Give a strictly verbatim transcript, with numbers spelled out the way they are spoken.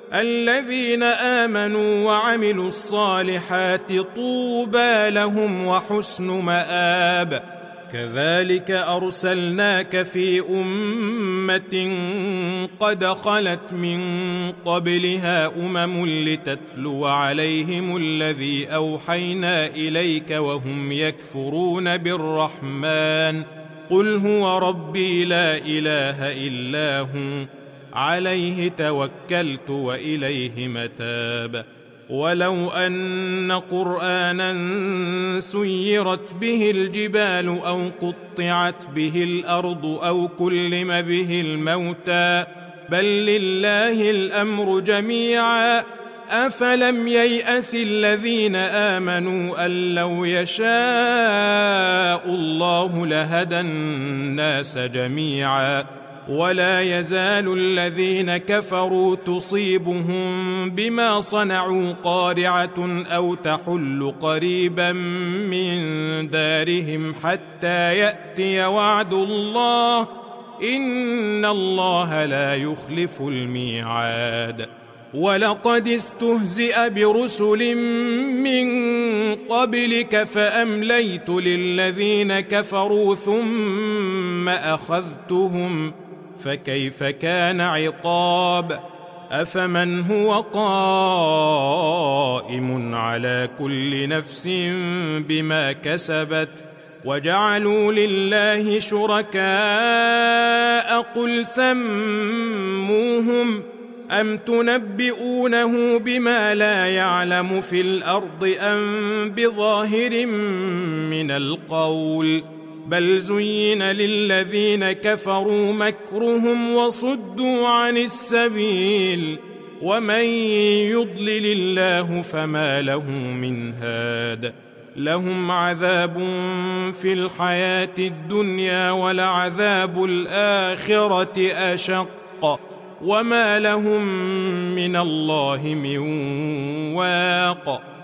الذين آمنوا وعملوا الصالحات طوبى لهم وحسن مآب. كذلك أرسلناك في أمة قد خلت من قبلها أمم لتتلو عليهم الذي أوحينا إليك وهم يكفرون بالرحمن قل هو ربي لا إله إلا هو عليه توكلت وإليه متاب. ولو أن قرآنا سيرت به الجبال أو قطعت به الأرض أو كلم به الموتى بل لله الأمر جميعا أفلم ييأس الذين آمنوا أن لو يشاء الله لهدى الناس جميعا ولا يزال الذين كفروا تصيبهم بما صنعوا قارعة أو تحل قريبا من دارهم حتى يأتي وعد الله إن الله لا يخلف الميعاد. ولقد استهزئ برسل من قبلك فأمليت للذين كفروا ثم أخذتهم فكيف كان عقاب. أفمن هو قائم على كل نفس بما كسبت وجعلوا لله شركاء قل سموهم أم تنبئونه بما لا يعلم في الأرض أم بظاهر من القول بل زين للذين كفروا مكرهم وصدوا عن السبيل ومن يضلل الله فما له من هاد. لهم عذاب في الحياة الدنيا ولعذاب الآخرة أشق وما لهم من الله من واق.